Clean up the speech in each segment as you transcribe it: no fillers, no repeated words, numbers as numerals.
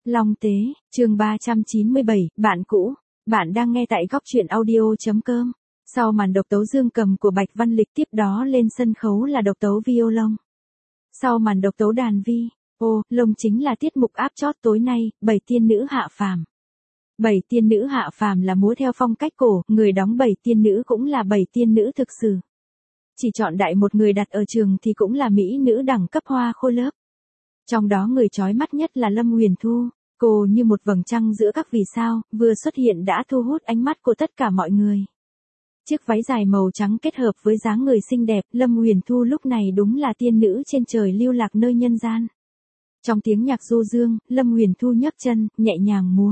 Long Tế, chương 397, bạn cũ. Bạn đang nghe tại góc truyện audio.com. Sau màn độc tấu dương cầm của Bạch Văn Lịch tiếp đó lên sân khấu là độc tấu violon. Sau màn độc tấu đàn vi, lông chính là tiết mục áp chót tối nay, Bảy tiên nữ hạ phàm. Bảy tiên nữ hạ phàm là múa theo phong cách cổ, người đóng bảy tiên nữ cũng là bảy tiên nữ thực sự. Chỉ chọn đại một người đặt ở trường thì cũng là mỹ nữ đẳng cấp hoa khôi lớp. Trong đó người chói mắt nhất là Lâm Huyền Thu, cô như một vầng trăng giữa các vì sao, vừa xuất hiện đã thu hút ánh mắt của tất cả mọi người. Chiếc váy dài màu trắng kết hợp với dáng người xinh đẹp, Lâm Huyền Thu lúc này đúng là tiên nữ trên trời lưu lạc nơi nhân gian. Trong tiếng nhạc du dương, Lâm Huyền Thu nhấc chân, nhẹ nhàng múa.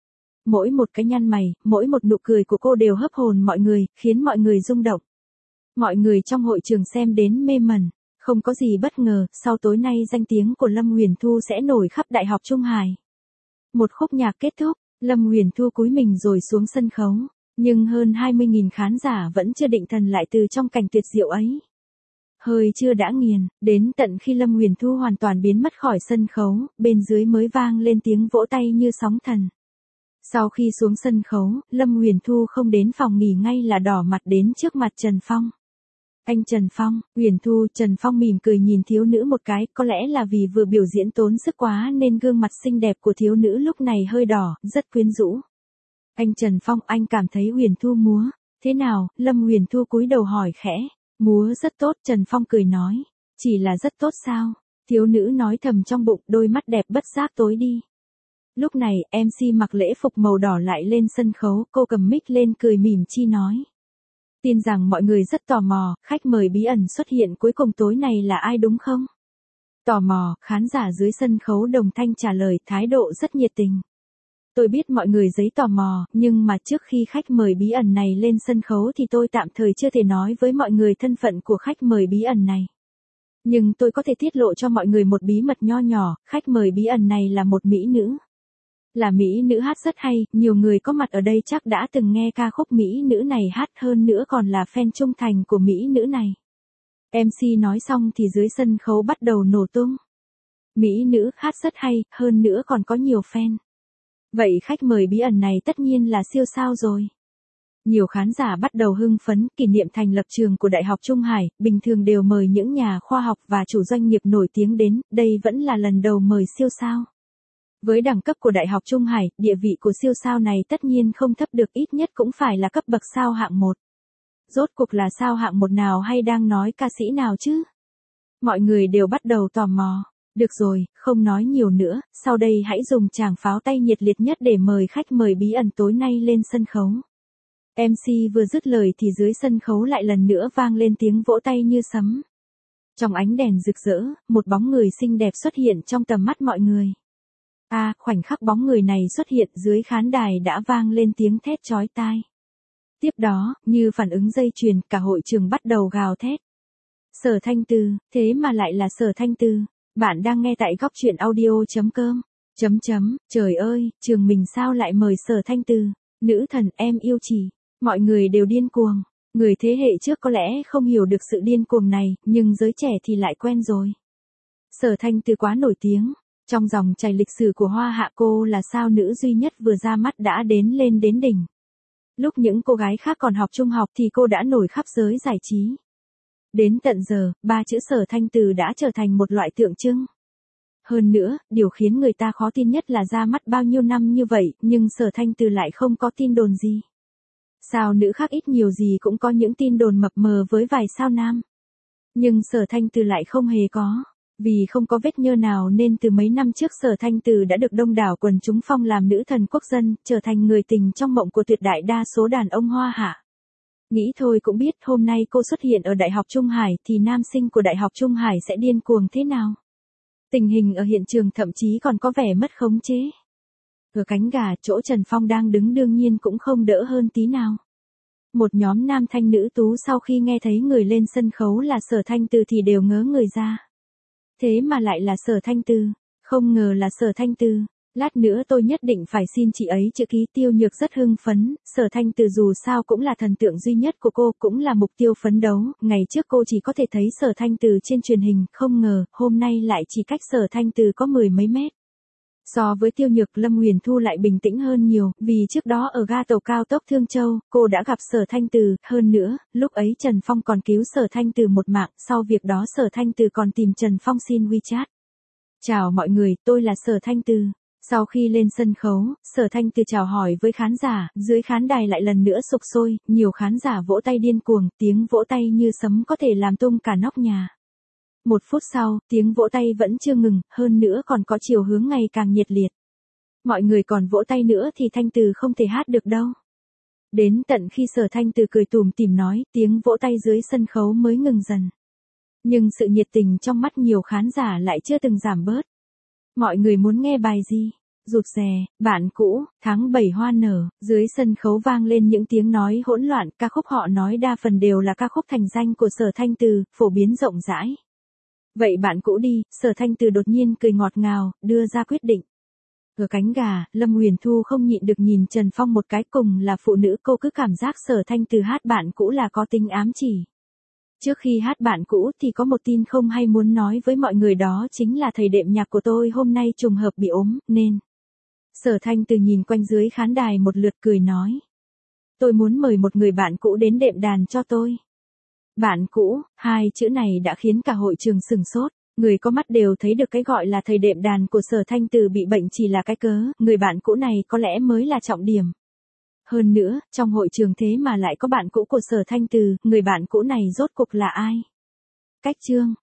Mỗi một cái nhăn mày, mỗi một nụ cười của cô đều hấp hồn mọi người, khiến mọi người rung động. Mọi người trong hội trường xem đến mê mẩn. Không có gì bất ngờ, sau tối nay danh tiếng của Lâm Huyền Thu sẽ nổi khắp Đại học Trung Hải. Một khúc nhạc kết thúc, Lâm Huyền Thu cúi mình rồi xuống sân khấu, nhưng hơn 20.000 khán giả vẫn chưa định thần lại từ trong cảnh tuyệt diệu ấy. Hơi chưa đã nghiền, đến tận khi Lâm Huyền Thu hoàn toàn biến mất khỏi sân khấu, bên dưới mới vang lên tiếng vỗ tay như sóng thần. Sau khi xuống sân khấu, Lâm Huyền Thu không đến phòng nghỉ ngay là đỏ mặt đến trước mặt Trần Phong. Anh Trần Phong, Huyền Thu, Trần Phong mỉm cười nhìn thiếu nữ một cái, có lẽ là vì vừa biểu diễn tốn sức quá nên gương mặt xinh đẹp của thiếu nữ lúc này hơi đỏ, rất quyến rũ. Anh Trần Phong, anh cảm thấy Huyền Thu múa thế nào? Lâm Huyền Thu cúi đầu hỏi khẽ. Múa rất tốt, Trần Phong cười nói. Chỉ là rất tốt sao? Thiếu nữ nói thầm trong bụng, đôi mắt đẹp bất giác tối đi. Lúc này, MC mặc lễ phục màu đỏ lại lên sân khấu, cô cầm mic lên cười mỉm chi nói. Tin rằng mọi người rất tò mò, khách mời bí ẩn xuất hiện cuối cùng tối này là ai đúng không? Tò mò, khán giả dưới sân khấu đồng thanh trả lời, thái độ rất nhiệt tình. Tôi biết mọi người giấy tò mò, nhưng mà trước khi khách mời bí ẩn này lên sân khấu thì tôi tạm thời chưa thể nói với mọi người thân phận của khách mời bí ẩn này. Nhưng tôi có thể tiết lộ cho mọi người một bí mật nho nhỏ, khách mời bí ẩn này là một mỹ nữ. Là mỹ nữ hát rất hay, nhiều người có mặt ở đây chắc đã từng nghe ca khúc mỹ nữ này hát, hơn nữa còn là fan trung thành của mỹ nữ này. MC nói xong thì dưới sân khấu bắt đầu nổ tung. Mỹ nữ hát rất hay, hơn nữa còn có nhiều fan. Vậy khách mời bí ẩn này tất nhiên là siêu sao rồi. Nhiều khán giả bắt đầu hưng phấn, kỷ niệm thành lập trường của Đại học Trung Hải, bình thường đều mời những nhà khoa học và chủ doanh nghiệp nổi tiếng đến, đây vẫn là lần đầu mời siêu sao. Với đẳng cấp của Đại học Trung Hải, địa vị của siêu sao này tất nhiên không thấp được, ít nhất cũng phải là cấp bậc sao hạng 1. Rốt cuộc là sao hạng 1 nào hay đang nói ca sĩ nào chứ? Mọi người đều bắt đầu tò mò. Được rồi, không nói nhiều nữa, sau đây hãy dùng tràng pháo tay nhiệt liệt nhất để mời khách mời bí ẩn tối nay lên sân khấu. MC vừa dứt lời thì dưới sân khấu lại lần nữa vang lên tiếng vỗ tay như sấm. Trong ánh đèn rực rỡ, một bóng người xinh đẹp xuất hiện trong tầm mắt mọi người. Khoảnh khắc bóng người này xuất hiện dưới khán đài đã vang lên tiếng thét chói tai. Tiếp đó, như phản ứng dây chuyền, cả hội trường bắt đầu gào thét. Sở Thanh Từ, thế mà lại là Sở Thanh Từ. Bạn đang nghe tại góc truyện audio.com. Trời ơi, trường mình sao lại mời Sở Thanh Từ, nữ thần em yêu chỉ. Mọi người đều điên cuồng. Người thế hệ trước có lẽ không hiểu được sự điên cuồng này, nhưng giới trẻ thì lại quen rồi. Sở Thanh Từ quá nổi tiếng. Trong dòng chảy lịch sử của Hoa Hạ, cô là sao nữ duy nhất vừa ra mắt đã lên đến đỉnh. Lúc những cô gái khác còn học trung học thì cô đã nổi khắp giới giải trí. Đến tận giờ, ba chữ Sở Thanh Từ đã trở thành một loại tượng trưng. Hơn nữa, điều khiến người ta khó tin nhất là ra mắt bao nhiêu năm như vậy, nhưng Sở Thanh Từ lại không có tin đồn gì. Sao nữ khác ít nhiều gì cũng có những tin đồn mập mờ với vài sao nam. Nhưng Sở Thanh Từ lại không hề có. Vì không có vết nhơ nào nên từ mấy năm trước Sở Thanh Từ đã được đông đảo quần chúng phong làm nữ thần quốc dân, trở thành người tình trong mộng của tuyệt đại đa số đàn ông Hoa Hạ. Nghĩ thôi cũng biết hôm nay cô xuất hiện ở Đại học Trung Hải thì nam sinh của Đại học Trung Hải sẽ điên cuồng thế nào. Tình hình ở hiện trường thậm chí còn có vẻ mất khống chế. Ở cánh gà chỗ Trần Phong đang đứng đương nhiên cũng không đỡ hơn tí nào. Một nhóm nam thanh nữ tú sau khi nghe thấy người lên sân khấu là Sở Thanh Từ thì đều ngớ người ra. Thế mà lại là Sở Thanh Từ, không ngờ là Sở Thanh Từ. Lát nữa tôi nhất định phải xin chị ấy chữ ký. Tiêu Nhược rất hưng phấn, Sở Thanh Từ dù sao cũng là thần tượng duy nhất của cô, cũng là mục tiêu phấn đấu, ngày trước cô chỉ có thể thấy Sở Thanh Từ trên truyền hình, không ngờ, hôm nay lại chỉ cách Sở Thanh Từ có 10 mấy mét. So với Tiêu Nhược, Lâm Huyền Thu lại bình tĩnh hơn nhiều, vì trước đó ở ga tàu cao tốc Thương Châu, cô đã gặp Sở Thanh Từ, hơn nữa, lúc ấy Trần Phong còn cứu Sở Thanh Từ một mạng, sau việc đó Sở Thanh Từ còn tìm Trần Phong xin WeChat. Chào mọi người, tôi là Sở Thanh Từ. Sau khi lên sân khấu, Sở Thanh Từ chào hỏi với khán giả, dưới khán đài lại lần nữa sục sôi, nhiều khán giả vỗ tay điên cuồng, tiếng vỗ tay như sấm có thể làm tung cả nóc nhà. 1 phút sau, tiếng vỗ tay vẫn chưa ngừng, hơn nữa còn có chiều hướng ngày càng nhiệt liệt. Mọi người còn vỗ tay nữa thì Thanh Từ không thể hát được đâu. Đến tận khi Sở Thanh Từ cười tủm tỉm nói, tiếng vỗ tay dưới sân khấu mới ngừng dần. Nhưng sự nhiệt tình trong mắt nhiều khán giả lại chưa từng giảm bớt. Mọi người muốn nghe bài gì? Rụt rè, bạn cũ, tháng 7 hoa nở, dưới sân khấu vang lên những tiếng nói hỗn loạn, ca khúc họ nói đa phần đều là ca khúc thành danh của Sở Thanh Từ, phổ biến rộng rãi. Vậy bạn cũ đi, Sở Thanh Từ đột nhiên cười ngọt ngào, đưa ra quyết định. Ở cánh gà, Lâm Huyền Thu không nhịn được nhìn Trần Phong một cái, cùng là phụ nữ cô cứ cảm giác Sở Thanh Từ hát bạn cũ là có tính ám chỉ. Trước khi hát bạn cũ thì có một tin không hay muốn nói với mọi người, đó chính là thầy đệm nhạc của tôi hôm nay trùng hợp bị ốm, nên. Sở Thanh Từ nhìn quanh dưới khán đài một lượt cười nói. Tôi muốn mời một người bạn cũ đến đệm đàn cho tôi. Bạn cũ, 2 chữ này đã khiến cả hội trường sửng sốt. Người có mắt đều thấy được cái gọi là thầy đệm đàn của Sở Thanh Từ bị bệnh chỉ là cái cớ, người bạn cũ này có lẽ mới là trọng điểm. Hơn nữa, trong hội trường thế mà lại có bạn cũ của Sở Thanh Từ, người bạn cũ này rốt cục là ai? Cách chương